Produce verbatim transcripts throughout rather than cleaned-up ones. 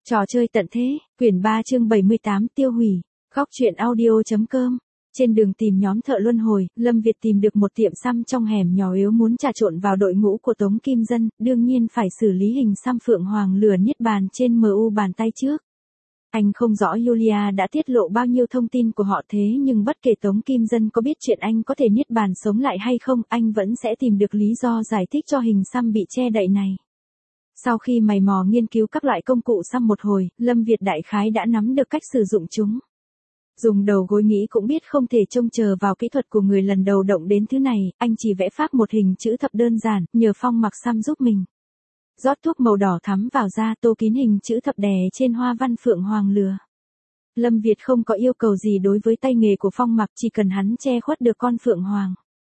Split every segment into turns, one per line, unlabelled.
Trò chơi tận thế, quyển ba chương bảy mươi tám tiêu hủy, góc truyện audio.com. Trên đường tìm nhóm thợ luân hồi, Lâm Việt tìm được một tiệm xăm trong hẻm nhỏ yếu muốn trà trộn vào đội ngũ của Tống Kim Dân, đương nhiên phải xử lý hình xăm Phượng Hoàng lửa niết bàn trên em u bàn tay trước. Anh không rõ Yulia đã tiết lộ bao nhiêu thông tin của họ thế nhưng bất kể Tống Kim Dân có biết chuyện anh có thể niết bàn sống lại hay không, anh vẫn sẽ tìm được lý do giải thích cho hình xăm bị che đậy này. Sau khi mày mò nghiên cứu các loại công cụ xăm một hồi, Lâm Việt đại khái đã nắm được cách sử dụng chúng. Dùng đầu gối nghĩ cũng biết không thể trông chờ vào kỹ thuật của người lần đầu động đến thứ này, anh chỉ vẽ phác một hình chữ thập đơn giản, nhờ Phong mặc xăm giúp mình. Rót thuốc màu đỏ thắm vào da, tô kín hình chữ thập đè trên hoa văn Phượng Hoàng lừa. Lâm Việt không có yêu cầu gì đối với tay nghề của Phong mặc, chỉ cần hắn che khuất được con Phượng Hoàng.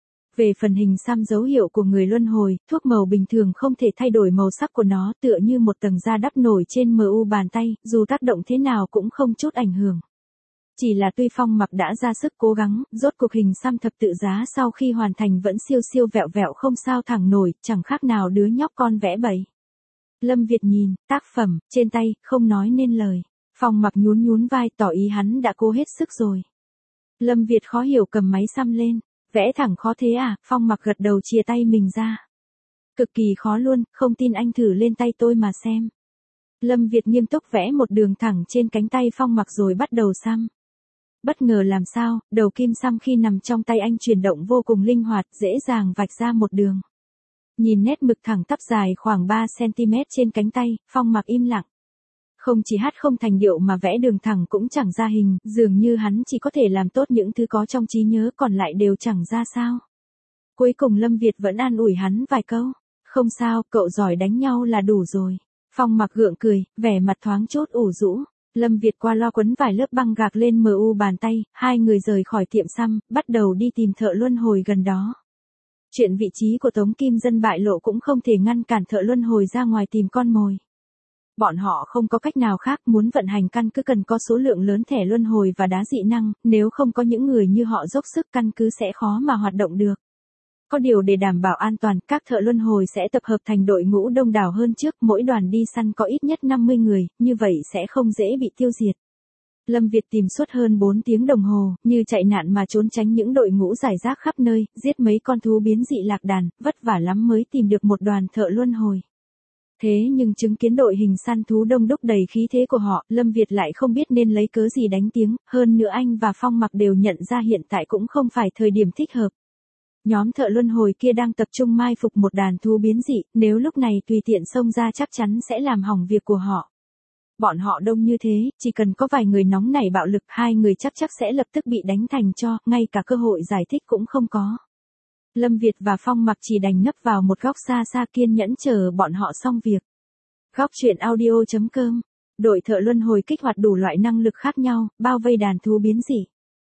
Về phần hình xăm dấu hiệu của người luân hồi, thuốc màu bình thường không thể thay đổi màu sắc của nó, tựa như một tầng da đắp nổi trên em u bàn tay, dù tác động thế nào cũng không chút ảnh hưởng. Chỉ là tuy Phong mặc đã ra sức cố gắng, rốt cuộc hình xăm thập tự giá sau khi hoàn thành vẫn siêu siêu vẹo vẹo không sao thẳng nổi, chẳng khác nào đứa nhóc con vẽ bậy. Lâm Việt nhìn, tác phẩm, trên tay, không nói nên lời. Phong mặc nhún nhún vai tỏ ý hắn đã cố hết sức rồi. Lâm Việt khó hiểu cầm máy xăm lên. Vẽ thẳng khó thế à? Phong mặc gật đầu chia tay mình ra. Cực kỳ khó luôn, không tin anh thử lên tay tôi mà xem. Lâm Việt nghiêm túc vẽ một đường thẳng trên cánh tay Phong mặc rồi bắt đầu xăm. Bất ngờ làm sao, đầu kim xăm khi nằm trong tay anh chuyển động vô cùng linh hoạt, dễ dàng vạch ra một đường. Nhìn nét mực thẳng tắp dài khoảng ba xăng-ti-mét trên cánh tay, Phong mặc im lặng. Không chỉ hát không thành điệu mà vẽ đường thẳng cũng chẳng ra hình, dường như hắn chỉ có thể làm tốt những thứ có trong trí nhớ còn lại đều chẳng ra sao. Cuối cùng Lâm Việt vẫn an ủi hắn vài câu. Không sao, cậu giỏi đánh nhau là đủ rồi. Phong mặc gượng cười, vẻ mặt thoáng chốt ủ rũ. Lâm Việt qua loa quấn vài lớp băng gạc lên em u bàn tay, hai người rời khỏi tiệm xăm, bắt đầu đi tìm thợ luân hồi gần đó. Chuyện vị trí của Tống Kim Dân bại lộ cũng không thể ngăn cản thợ luân hồi ra ngoài tìm con mồi. Bọn họ không có cách nào khác, muốn vận hành căn cứ cần có số lượng lớn thẻ luân hồi và đá dị năng, nếu không có những người như họ dốc sức căn cứ sẽ khó mà hoạt động được. Có điều để đảm bảo an toàn, các thợ luân hồi sẽ tập hợp thành đội ngũ đông đảo hơn trước, mỗi đoàn đi săn có ít nhất năm mươi người, như vậy sẽ không dễ bị tiêu diệt. Lâm Việt tìm suốt hơn bốn tiếng đồng hồ, như chạy nạn mà trốn tránh những đội ngũ rải rác khắp nơi, giết mấy con thú biến dị lạc đàn, vất vả lắm mới tìm được một đoàn thợ luân hồi. Thế nhưng chứng kiến đội hình săn thú đông đúc đầy khí thế của họ, Lâm Việt lại không biết nên lấy cớ gì đánh tiếng, hơn nữa anh và Phong mặc đều nhận ra hiện tại cũng không phải thời điểm thích hợp. Nhóm thợ luân hồi kia đang tập trung mai phục một đàn thú biến dị, nếu lúc này tùy tiện xông ra chắc chắn sẽ làm hỏng việc của họ. Bọn họ đông như thế, chỉ cần có vài người nóng nảy bạo lực, hai người chắc chắc sẽ lập tức bị đánh thành tro, ngay cả cơ hội giải thích cũng không có. Lâm Việt và Phong mặc chỉ đành nấp vào một góc xa xa kiên nhẫn chờ bọn họ xong việc. Góc truyện audio.com. Đội thợ luân hồi kích hoạt đủ loại năng lực khác nhau, bao vây đàn thú biến dị.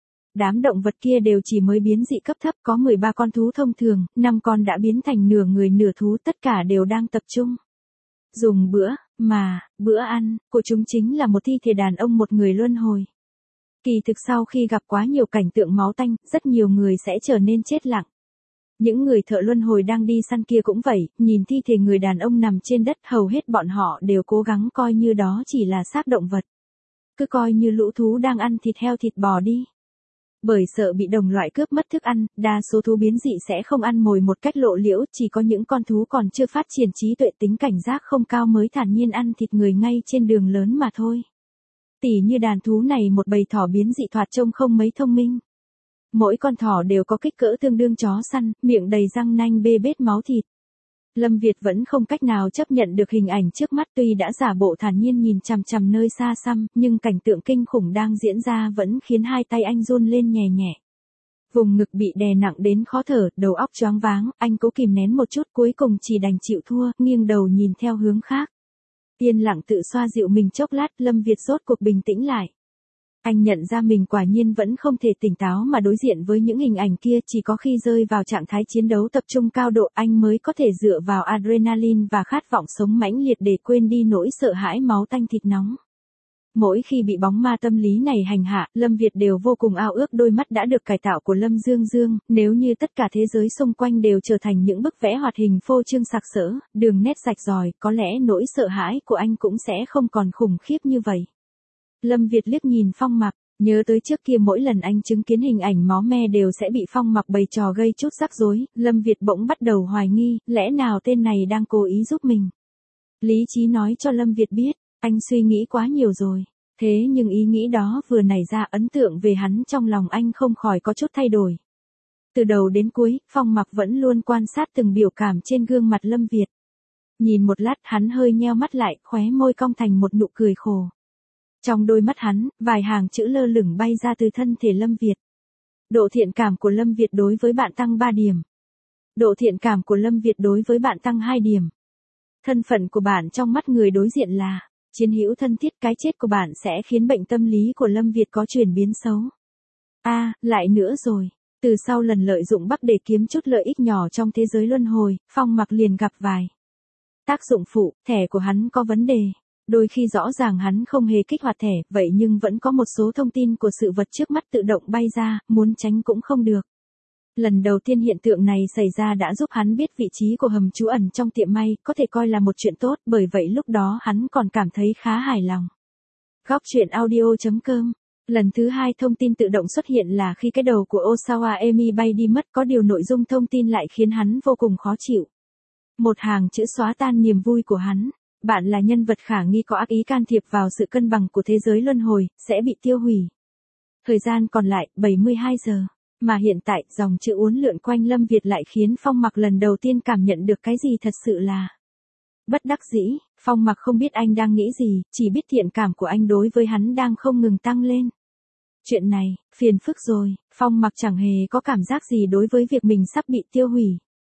Đám động vật kia đều chỉ mới biến dị cấp thấp, có mười ba con thú thông thường, năm con đã biến thành nửa người nửa thú, tất cả đều đang tập trung dùng bữa, mà, bữa ăn, của chúng chính là một thi thể đàn ông một người luân hồi. Kỳ thực sau khi gặp quá nhiều cảnh tượng máu tanh, rất nhiều người sẽ trở nên chết lặng. Những người thợ luân hồi đang đi săn kia cũng vậy, nhìn thi thể người đàn ông nằm trên đất, hầu hết bọn họ đều cố gắng coi như đó chỉ là xác động vật. Cứ coi như lũ thú đang ăn thịt heo thịt bò đi. Bởi sợ bị đồng loại cướp mất thức ăn, đa số thú biến dị sẽ không ăn mồi một cách lộ liễu, chỉ có những con thú còn chưa phát triển trí tuệ tính cảnh giác không cao mới thản nhiên ăn thịt người ngay trên đường lớn mà thôi. Tỉ như đàn thú này một bầy thỏ biến dị thoạt trông không mấy thông minh. Mỗi con thỏ đều có kích cỡ tương đương chó săn, miệng đầy răng nanh bê bết máu thịt. Lâm Việt vẫn không cách nào chấp nhận được hình ảnh trước mắt, tuy đã giả bộ thản nhiên nhìn chằm chằm nơi xa xăm, nhưng cảnh tượng kinh khủng đang diễn ra vẫn khiến hai tay anh run lên nhẹ nhẹ. Vùng ngực bị đè nặng đến khó thở, đầu óc choáng váng, anh cố kìm nén một chút cuối cùng chỉ đành chịu thua, nghiêng đầu nhìn theo hướng khác. Yên lặng tự xoa dịu mình chốc lát, Lâm Việt rốt cuộc bình tĩnh lại. Anh nhận ra mình quả nhiên vẫn không thể tỉnh táo mà đối diện với những hình ảnh kia, chỉ có khi rơi vào trạng thái chiến đấu tập trung cao độ anh mới có thể dựa vào adrenaline và khát vọng sống mãnh liệt để quên đi nỗi sợ hãi máu tanh thịt nóng. mỗi khi bị bóng ma tâm lý này hành hạ, Lâm Việt đều vô cùng ao ước đôi mắt đã được cải tạo của Lâm Dương Dương, nếu như tất cả thế giới xung quanh đều trở thành những bức vẽ hoạt hình phô trương sặc sỡ, đường nét rạch ròi, có lẽ nỗi sợ hãi của anh cũng sẽ không còn khủng khiếp như vậy. Lâm Việt liếc nhìn Phong Mặc, nhớ tới trước kia mỗi lần anh chứng kiến hình ảnh máu me đều sẽ bị Phong Mặc bày trò gây chút rắc rối, Lâm Việt bỗng bắt đầu hoài nghi, lẽ nào tên này đang cố ý giúp mình. Lý trí nói cho Lâm Việt biết, anh suy nghĩ quá nhiều rồi. Thế nhưng ý nghĩ đó vừa nảy ra, ấn tượng về hắn trong lòng anh không khỏi có chút thay đổi. Từ đầu đến cuối, Phong Mặc vẫn luôn quan sát từng biểu cảm trên gương mặt Lâm Việt. Nhìn một lát hắn hơi nheo mắt lại, khóe môi cong thành một nụ cười khổ. Trong đôi mắt hắn, vài hàng chữ lơ lửng bay ra từ thân thể Lâm Việt. Độ thiện cảm của Lâm Việt đối với bạn tăng ba điểm. Độ thiện cảm của Lâm Việt đối với bạn tăng hai điểm. Thân phận của bạn trong mắt người đối diện là chiến hữu thân thiết, cái chết của bạn sẽ khiến bệnh tâm lý của Lâm Việt có chuyển biến xấu. A, à, lại nữa rồi. Từ sau lần lợi dụng Bắc để kiếm chút lợi ích nhỏ trong thế giới luân hồi, Phong Mặc liền gặp vài tác dụng phụ, thẻ của hắn có vấn đề. Đôi khi rõ ràng hắn không hề kích hoạt thẻ, vậy nhưng vẫn có một số thông tin của sự vật trước mắt tự động bay ra, muốn tránh cũng không được. Lần đầu tiên hiện tượng này xảy ra đã giúp hắn biết vị trí của hầm trú ẩn trong tiệm may, có thể coi là một chuyện tốt, bởi vậy lúc đó hắn còn cảm thấy khá hài lòng. Góc truyện audio chấm com. Lần thứ hai thông tin tự động xuất hiện là khi cái đầu của Osawa Emi bay đi mất, có điều nội dung thông tin lại khiến hắn vô cùng khó chịu. Một hàng chữ xóa tan niềm vui của hắn. Bạn là nhân vật khả nghi có ác ý can thiệp vào sự cân bằng của thế giới luân hồi, sẽ bị tiêu hủy. Thời gian còn lại, bảy mươi hai giờ. Mà hiện tại, dòng chữ uốn lượn quanh Lâm Việt lại khiến Phong Mặc lần đầu tiên cảm nhận được cái gì thật sự là bất đắc dĩ. Phong Mặc không biết anh đang nghĩ gì, chỉ biết thiện cảm của anh đối với hắn đang không ngừng tăng lên. Chuyện này, phiền phức rồi, Phong Mặc chẳng hề có cảm giác gì đối với việc mình sắp bị tiêu hủy.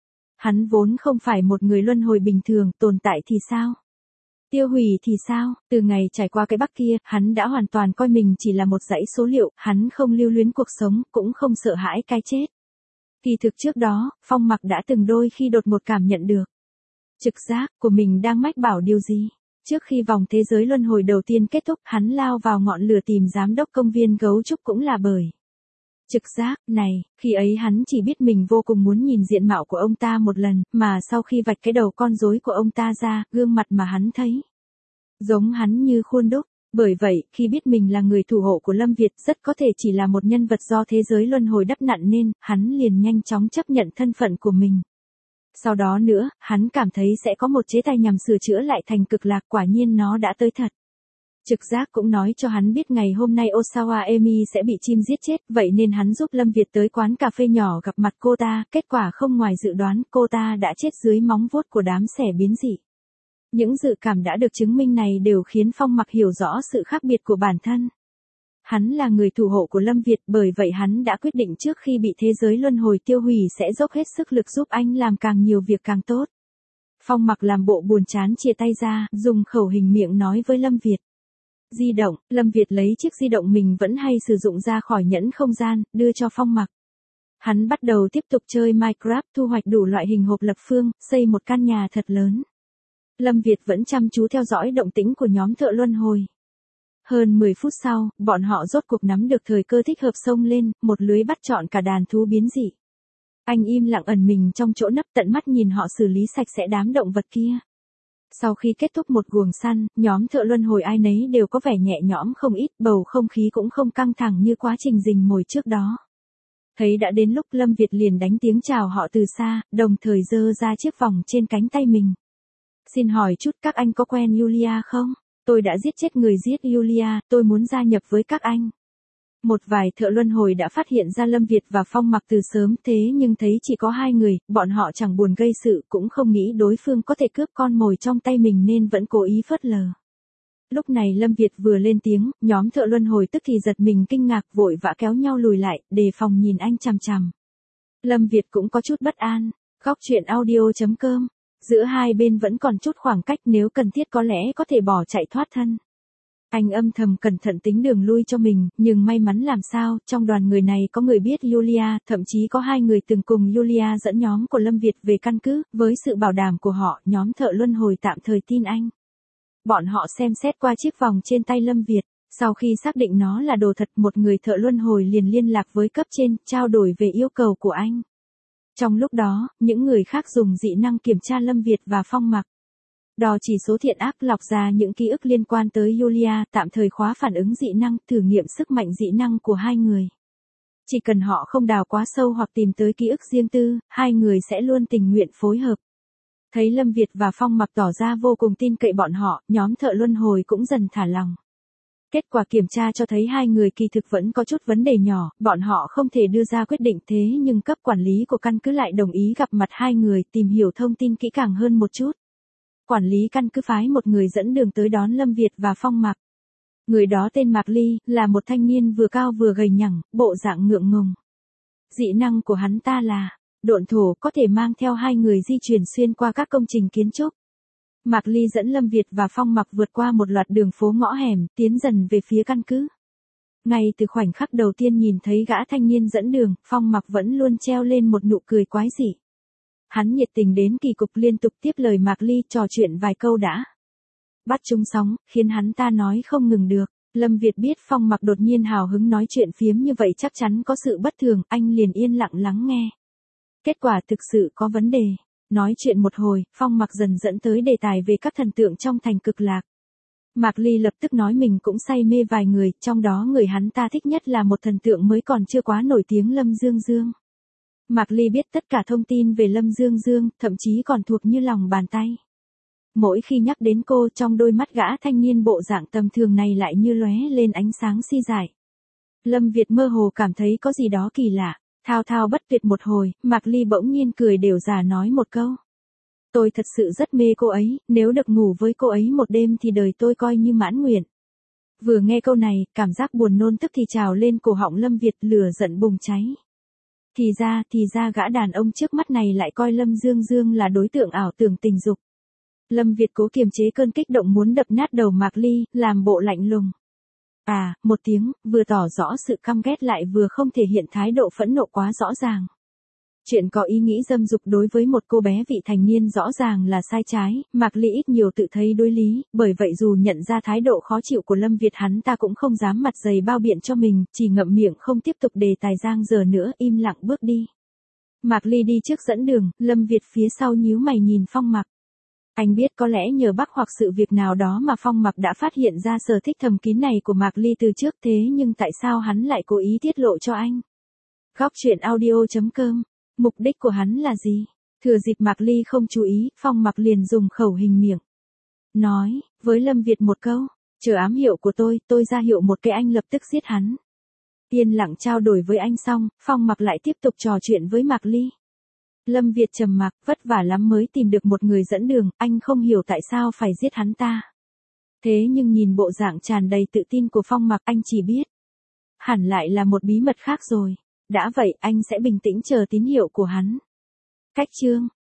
Hắn vốn không phải một người luân hồi bình thường, tồn tại thì sao? Tiêu hủy thì sao? Từ ngày trải qua cái Bắc kia, hắn đã hoàn toàn coi mình chỉ là một dãy số liệu, hắn không lưu luyến cuộc sống, cũng không sợ hãi cái chết. Kỳ thực trước đó, Phong Mặc đã từng đôi khi đột ngột cảm nhận được trực giác của mình đang mách bảo điều gì. Trước khi vòng thế giới luân hồi đầu tiên kết thúc, hắn lao vào ngọn lửa tìm giám đốc công viên gấu trúc cũng là bởi trực giác này. Khi ấy hắn chỉ biết mình vô cùng muốn nhìn diện mạo của ông ta một lần, mà sau khi vạch cái đầu con rối của ông ta ra, gương mặt mà hắn thấy giống hắn như khuôn đúc. Bởi vậy, khi biết mình là người thủ hộ của Lâm Việt, rất có thể chỉ là một nhân vật do thế giới luân hồi đắp nặn nên, hắn liền nhanh chóng chấp nhận thân phận của mình. Sau đó nữa, hắn cảm thấy sẽ có một chế tài nhằm sửa chữa lại thành cực lạc, quả nhiên nó đã tới thật. Trực giác cũng nói cho hắn biết ngày hôm nay Osawa Emi sẽ bị chim giết chết, vậy nên hắn giúp Lâm Việt tới quán cà phê nhỏ gặp mặt cô ta, kết quả không ngoài dự đoán, cô ta đã chết dưới móng vuốt của đám xẻ biến dị. Những dự cảm đã được chứng minh này đều khiến Phong Mặc hiểu rõ sự khác biệt của bản thân. Hắn là người thủ hộ của Lâm Việt, bởi vậy hắn đã quyết định trước khi bị thế giới luân hồi tiêu hủy sẽ dốc hết sức lực giúp anh làm càng nhiều việc càng tốt. Phong Mặc làm bộ buồn chán chia tay ra, dùng khẩu hình miệng nói với Lâm Việt. Di động, Lâm Việt lấy chiếc di động mình vẫn hay sử dụng ra khỏi nhẫn không gian, đưa cho Phong Mặc. Hắn bắt đầu tiếp tục chơi Minecraft, thu hoạch đủ loại hình hộp lập phương, xây một căn nhà thật lớn. Lâm Việt vẫn chăm chú theo dõi động tĩnh của nhóm thợ luân hồi. Hơn mười phút sau, bọn họ rốt cuộc nắm được thời cơ thích hợp xông lên, một lưới bắt trọn cả đàn thú biến dị. Anh im lặng ẩn mình trong chỗ nấp, tận mắt nhìn họ xử lý sạch sẽ đám động vật kia. Sau khi kết thúc một guồng săn, nhóm thợ luân hồi ai nấy đều có vẻ nhẹ nhõm không ít, bầu không khí cũng không căng thẳng như quá trình rình mồi trước đó. Thấy đã đến lúc, Lâm Việt liền đánh tiếng chào họ từ xa, đồng thời giơ ra chiếc vòng trên cánh tay mình. Xin hỏi chút, các anh có quen Yulia không? Tôi đã giết chết người giết Yulia, tôi muốn gia nhập với các anh. Một vài thợ luân hồi đã phát hiện ra Lâm Việt và Phong Mặc từ sớm, thế nhưng thấy chỉ có hai người, bọn họ chẳng buồn gây sự, cũng không nghĩ đối phương có thể cướp con mồi trong tay mình nên vẫn cố ý phớt lờ. Lúc này Lâm Việt vừa lên tiếng, nhóm thợ luân hồi tức thì giật mình kinh ngạc, vội vã kéo nhau lùi lại, đề phòng nhìn anh chằm chằm. Lâm Việt cũng có chút bất an. Góc truyện audio chấm com. Giữa hai bên vẫn còn chút khoảng cách, nếu cần thiết có lẽ có thể bỏ chạy thoát thân. Anh âm thầm cẩn thận tính đường lui cho mình, nhưng may mắn làm sao, trong đoàn người này có người biết Yulia, thậm chí có hai người từng cùng Yulia dẫn nhóm của Lâm Việt về căn cứ, với sự bảo đảm của họ, nhóm thợ luân hồi tạm thời tin anh. Bọn họ xem xét qua chiếc vòng trên tay Lâm Việt. Sau khi xác định nó là đồ thật, một người thợ luân hồi liền liên lạc với cấp trên, trao đổi về yêu cầu của anh. Trong lúc đó, những người khác dùng dị năng kiểm tra Lâm Việt và Phong Mặc. Đo chỉ số thiện ác, lọc ra những ký ức liên quan tới Yulia, tạm thời khóa phản ứng dị năng, thử nghiệm sức mạnh dị năng của hai người. Chỉ cần họ không đào quá sâu hoặc tìm tới ký ức riêng tư, hai người sẽ luôn tình nguyện phối hợp. Thấy Lâm Việt và Phong Mặc tỏ ra vô cùng tin cậy bọn họ, nhóm thợ luân hồi cũng dần thả lòng. Kết quả kiểm tra cho thấy hai người kỳ thực vẫn có chút vấn đề nhỏ, bọn họ không thể đưa ra quyết định, thế nhưng cấp quản lý của căn cứ lại đồng ý gặp mặt hai người, tìm hiểu thông tin kỹ càng hơn một chút. Quản lý căn cứ phái một người dẫn đường tới đón Lâm Việt và Phong Mặc. Người đó tên Mạc Ly, là một thanh niên vừa cao vừa gầy nhẳng, bộ dạng ngượng ngùng. Dị năng của hắn ta là độn thổ, có thể mang theo hai người di chuyển xuyên qua các công trình kiến trúc. Mạc Ly dẫn Lâm Việt và Phong Mặc vượt qua một loạt đường phố ngõ hẻm, tiến dần về phía căn cứ. Ngay từ khoảnh khắc đầu tiên nhìn thấy gã thanh niên dẫn đường, Phong Mặc vẫn luôn treo lên một nụ cười quái dị. Hắn nhiệt tình đến kỳ cục, liên tục tiếp lời Mạc Ly, trò chuyện vài câu đã bắt chung sóng, khiến hắn ta nói không ngừng được. Lâm Việt biết Phong Mặc đột nhiên hào hứng nói chuyện phiếm như vậy chắc chắn có sự bất thường, anh liền yên lặng lắng nghe. Kết quả thực sự có vấn đề. Nói chuyện một hồi, Phong Mặc dần dẫn tới đề tài về các thần tượng trong thành Cực Lạc. Mạc Ly lập tức nói mình cũng say mê vài người, trong đó người hắn ta thích nhất là một thần tượng mới còn chưa quá nổi tiếng, Lâm Dương Dương. Mạc Ly biết tất cả thông tin về Lâm Dương Dương, thậm chí còn thuộc như lòng bàn tay. Mỗi khi nhắc đến cô, trong đôi mắt gã thanh niên bộ dạng tầm thường này lại như lóe lên ánh sáng si dại. Lâm Việt mơ hồ cảm thấy có gì đó kỳ lạ. Thao thao bất tuyệt một hồi, Mạc Ly bỗng nhiên cười đều giả nói một câu. Tôi thật sự rất mê cô ấy, nếu được ngủ với cô ấy một đêm thì đời tôi coi như mãn nguyện. Vừa nghe câu này, cảm giác buồn nôn tức thì trào lên cổ họng Lâm Việt, lửa giận bùng cháy. Thì ra, thì ra gã đàn ông trước mắt này lại coi Lâm Dương Dương là đối tượng ảo tưởng tình dục. Lâm Việt cố kiềm chế cơn kích động muốn đập nát đầu Mạc Ly, làm bộ lạnh lùng. À, một tiếng, vừa tỏ rõ sự căm ghét lại vừa không thể hiện thái độ phẫn nộ quá rõ ràng. Chuyện có ý nghĩ dâm dục đối với một cô bé vị thành niên rõ ràng là sai trái, Mạc Ly ít nhiều tự thấy đối lý, bởi vậy dù nhận ra thái độ khó chịu của Lâm Việt, hắn ta cũng không dám mặt dày bao biện cho mình, chỉ ngậm miệng không tiếp tục đề tài giang dở nữa, im lặng bước đi. Mạc Ly đi trước dẫn đường, Lâm Việt phía sau nhíu mày nhìn Phong Mặc. Anh biết có lẽ nhờ bác hoặc sự việc nào đó mà Phong Mặc đã phát hiện ra sở thích thầm kín này của Mạc Ly từ trước, thế nhưng tại sao hắn lại cố ý tiết lộ cho anh? Góc truyện audio chấm com. Mục đích của hắn là gì? Thừa dịp Mạc Ly không chú ý, Phong Mặc liền dùng khẩu hình miệng nói với Lâm Việt một câu, chờ ám hiệu của tôi, tôi ra hiệu một cái anh lập tức giết hắn. Yên lặng trao đổi với anh xong, Phong Mặc lại tiếp tục trò chuyện với Mạc Ly. Lâm Việt trầm mặc, vất vả lắm mới tìm được một người dẫn đường, anh không hiểu tại sao phải giết hắn ta. Thế nhưng nhìn bộ dạng tràn đầy tự tin của Phong Mặc, anh chỉ biết hẳn lại là một bí mật khác rồi. Đã vậy, anh sẽ bình tĩnh chờ tín hiệu của hắn. Cách chương